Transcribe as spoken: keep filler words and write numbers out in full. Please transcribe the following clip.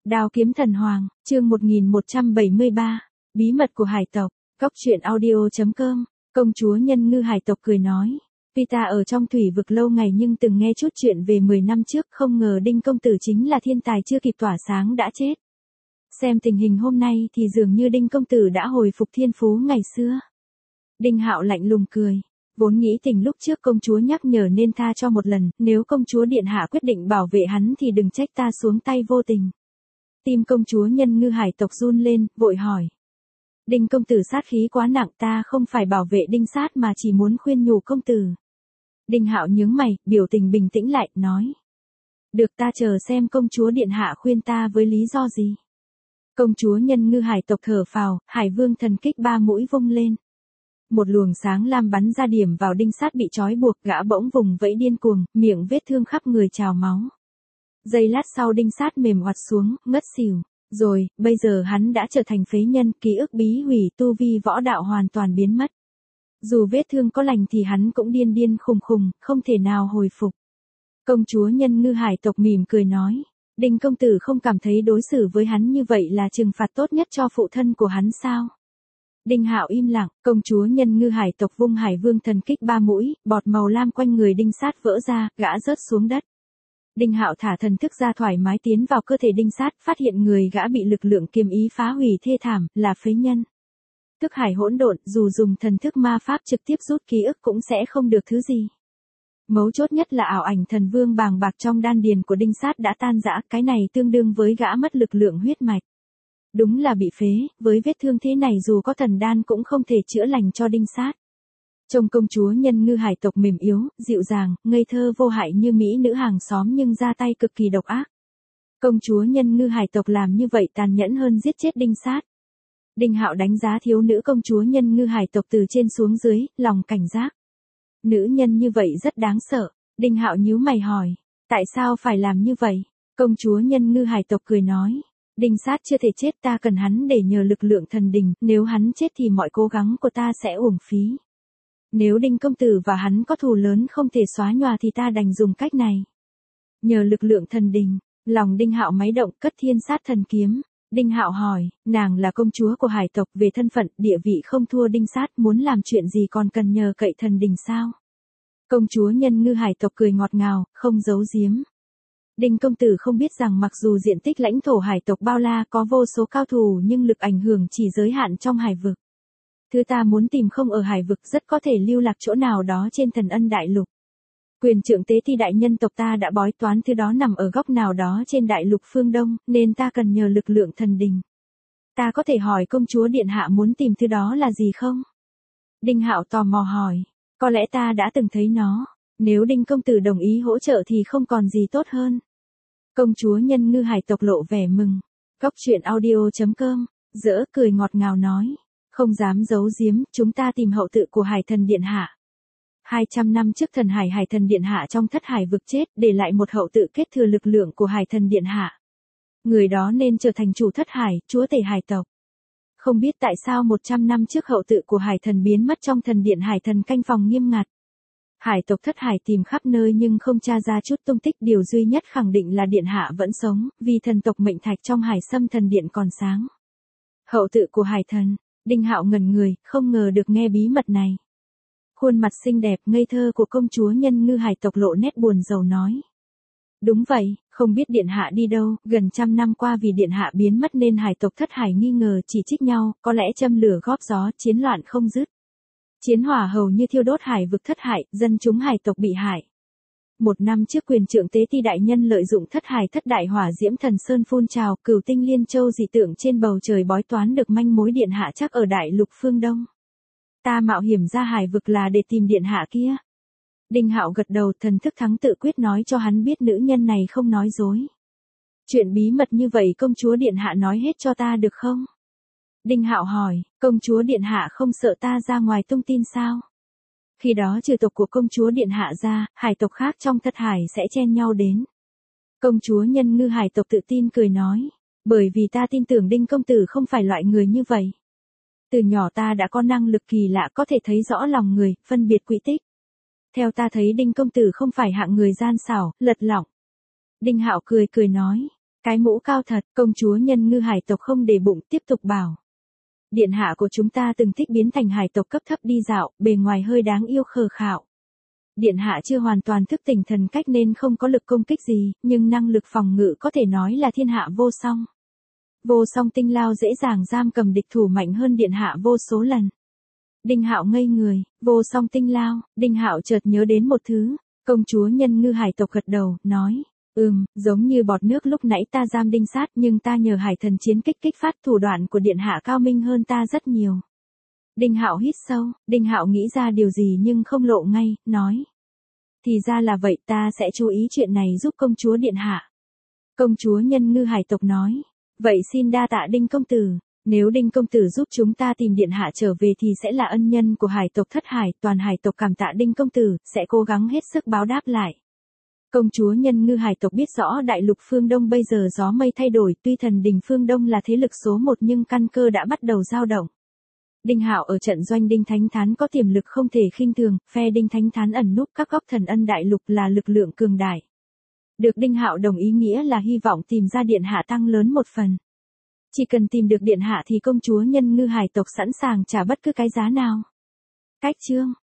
Đao kiếm thần hoàng, chương một nghìn một trăm bảy mươi ba, bí mật của hải tộc, cốc truyện audio chấm com, công chúa nhân ngư hải tộc cười nói. Tuy ta ở trong thủy vực lâu ngày nhưng từng nghe chút chuyện về mười năm trước, không ngờ Đinh công tử chính là thiên tài chưa kịp tỏa sáng đã chết. Xem tình hình hôm nay thì dường như Đinh công tử đã hồi phục thiên phú ngày xưa. Đinh Hạo lạnh lùng cười. Vốn nghĩ tình lúc trước công chúa nhắc nhở nên tha cho một lần, nếu công chúa điện hạ quyết định bảo vệ hắn thì đừng trách ta xuống tay vô tình. Tim công chúa nhân ngư hải tộc run lên, vội hỏi. Đinh công tử sát khí quá nặng, ta không phải bảo vệ Đinh sát mà chỉ muốn khuyên nhủ công tử. Đinh Hạo nhướng mày, biểu tình bình tĩnh lại, nói. Được, ta chờ xem công chúa điện hạ khuyên ta với lý do gì. Công chúa nhân ngư hải tộc thở phào, hải vương thần kích ba mũi vung lên. Một luồng sáng lam bắn ra điểm vào Đinh sát bị trói buộc, gã bỗng vùng vẫy điên cuồng, miệng vết thương khắp người trào máu. Giây lát sau Đinh sát mềm oặt xuống, ngất xỉu. Rồi, bây giờ hắn đã trở thành phế nhân, ký ức bí hủy, tu vi võ đạo hoàn toàn biến mất. Dù vết thương có lành thì hắn cũng điên điên khùng khùng, không thể nào hồi phục. Công chúa nhân ngư hải tộc mỉm cười nói. Đinh công tử không cảm thấy đối xử với hắn như vậy là trừng phạt tốt nhất cho phụ thân của hắn sao? Đinh Hạo im lặng, công chúa nhân ngư hải tộc vung hải vương thần kích ba mũi, bọt màu lam quanh người Đinh sát vỡ ra, gã rớt xuống đất. Đinh Hạo thả thần thức ra thoải mái tiến vào cơ thể Đinh sát, phát hiện người gã bị lực lượng kiềm ý phá hủy thê thảm, là phế nhân. Thức hải hỗn độn, dù dùng thần thức ma pháp trực tiếp rút ký ức cũng sẽ không được thứ gì. Mấu chốt nhất là ảo ảnh thần vương bàng bạc trong đan điền của Đinh sát đã tan rã, cái này tương đương với gã mất lực lượng huyết mạch. Đúng là bị phế, với vết thương thế này dù có thần đan cũng không thể chữa lành cho Đinh sát. Trông công chúa nhân ngư hải tộc mềm yếu, dịu dàng, ngây thơ vô hại như mỹ nữ hàng xóm nhưng ra tay cực kỳ độc ác. Công chúa nhân ngư hải tộc làm như vậy tàn nhẫn hơn giết chết Đinh sát. Đinh Hạo đánh giá thiếu nữ công chúa nhân ngư hải tộc từ trên xuống dưới, lòng cảnh giác. Nữ nhân như vậy rất đáng sợ. Đinh Hạo nhíu mày hỏi, tại sao phải làm như vậy? Công chúa nhân ngư hải tộc cười nói. Đinh sát chưa thể chết, ta cần hắn để nhờ lực lượng thần đình, nếu hắn chết thì mọi cố gắng của ta sẽ uổng phí. Nếu Đinh công tử và hắn có thù lớn không thể xóa nhòa thì ta đành dùng cách này. Nhờ lực lượng thần đình, lòng Đinh Hạo máy động, cất thiên sát thần kiếm. Đinh Hạo hỏi, nàng là công chúa của hải tộc, về thân phận, địa vị không thua Đinh sát, muốn làm chuyện gì còn cần nhờ cậy thần đình sao? Công chúa nhân ngư hải tộc cười ngọt ngào, không giấu giếm. Đinh công tử không biết rằng mặc dù diện tích lãnh thổ hải tộc bao la có vô số cao thủ nhưng lực ảnh hưởng chỉ giới hạn trong hải vực. Thứ ta muốn tìm không ở hải vực, rất có thể lưu lạc chỗ nào đó trên thần ân đại lục. Quyền trượng tế thi đại nhân tộc ta đã bói toán thứ đó nằm ở góc nào đó trên đại lục phương Đông, nên ta cần nhờ lực lượng thần đình. Ta có thể hỏi công chúa điện hạ muốn tìm thứ đó là gì không? Đinh Hạo tò mò hỏi, có lẽ ta đã từng thấy nó, nếu Đinh công tử đồng ý hỗ trợ thì không còn gì tốt hơn. Công chúa nhân ngư hải tộc lộ vẻ mừng. Cốc truyện audio chấm com, dỡ cười ngọt ngào nói. Không dám giấu giếm, chúng ta tìm hậu tự của hải thần điện hạ. hai trăm năm trước thần hải hải thần điện hạ trong thất hải vực chết, để lại một hậu tự kết thừa lực lượng của hải thần điện hạ. Người đó nên trở thành chủ thất hải, chúa tể hải tộc. Không biết tại sao một trăm năm trước hậu tự của hải thần biến mất trong thần điện hải thần canh phòng nghiêm ngặt. Hải tộc thất hải tìm khắp nơi nhưng không tra ra chút tung tích, điều duy nhất khẳng định là điện hạ vẫn sống, vì thần tộc mệnh thạch trong hải sâm thần điện còn sáng. Hậu tự của hải thần, Đinh Hạo ngẩn người, không ngờ được nghe bí mật này. Khuôn mặt xinh đẹp ngây thơ của công chúa nhân ngư hải tộc lộ nét buồn rầu nói. Đúng vậy, không biết điện hạ đi đâu, gần trăm năm qua vì điện hạ biến mất nên hải tộc thất hải nghi ngờ chỉ trích nhau, có lẽ châm lửa góp gió, chiến loạn không dứt. Chiến hỏa hầu như thiêu đốt hải vực thất hải, dân chúng hải tộc bị hại. Một năm trước quyền trượng tế ti đại nhân lợi dụng thất hải thất đại hỏa diễm thần sơn phun trào, cửu tinh liên châu dị tượng trên bầu trời bói toán được manh mối điện hạ chắc ở đại lục phương Đông. Ta mạo hiểm ra hải vực là để tìm điện hạ kia. Đinh Hạo gật đầu, thần thức thắng tự quyết nói cho hắn biết nữ nhân này không nói dối. Chuyện bí mật như vậy công chúa điện hạ nói hết cho ta được không? Đinh Hạo hỏi, công chúa điện hạ không sợ ta ra ngoài tung tin sao? Khi đó trừ tộc của công chúa điện hạ ra, hải tộc khác trong thất hải sẽ chen nhau đến. Công chúa nhân ngư hải tộc tự tin cười nói, bởi vì ta tin tưởng Đinh công tử không phải loại người như vậy. Từ nhỏ ta đã có năng lực kỳ lạ có thể thấy rõ lòng người, phân biệt quỹ tích. Theo ta thấy Đinh công tử không phải hạng người gian xảo, lật lọng. Đinh Hạo cười cười nói, Cái mũ cao thật, công chúa nhân ngư hải tộc không để bụng, tiếp tục bảo. Điện hạ của chúng ta từng thích biến thành hải tộc cấp thấp đi dạo, bề ngoài hơi đáng yêu khờ khạo. Điện hạ chưa hoàn toàn thức tỉnh thần cách nên không có lực công kích gì, nhưng năng lực phòng ngự có thể nói là thiên hạ vô song. Vô song tinh lao dễ dàng giam cầm địch thủ mạnh hơn điện hạ vô số lần. Đinh Hạo ngây người, vô song tinh lao, Đinh Hạo chợt nhớ đến một thứ, công chúa nhân ngư hải tộc gật đầu, nói, ừm, giống như bọt nước lúc nãy ta giam đinh sát nhưng ta nhờ hải thần chiến kích kích phát thủ đoạn của điện hạ cao minh hơn ta rất nhiều. Đinh Hạo hít sâu, Đinh Hạo nghĩ ra điều gì nhưng không lộ ngay, nói. Thì ra là vậy, ta sẽ chú ý chuyện này giúp công chúa điện hạ. Công chúa nhân ngư hải tộc nói, vậy xin đa tạ Đinh công tử. Nếu Đinh công tử giúp chúng ta tìm điện hạ trở về thì sẽ là ân nhân của hải tộc Thất Hải, toàn hải tộc cảm tạ Đinh công tử, sẽ cố gắng hết sức báo đáp lại. Công chúa nhân ngư hải tộc biết rõ đại lục phương Đông bây giờ gió mây thay đổi, tuy thần đình phương Đông là thế lực số một nhưng căn cơ đã bắt đầu dao động. Đinh Hạo ở trận doanh Đinh Thánh Thán có tiềm lực không thể khinh thường, phe Đinh Thánh Thán ẩn núp các góc thần ân đại lục là lực lượng cường đại. Được Đinh Hạo đồng ý nghĩa là hy vọng tìm ra điện hạ tăng lớn một phần. Chỉ cần tìm được điện hạ thì công chúa nhân ngư hải tộc sẵn sàng trả bất cứ cái giá nào. Cách chương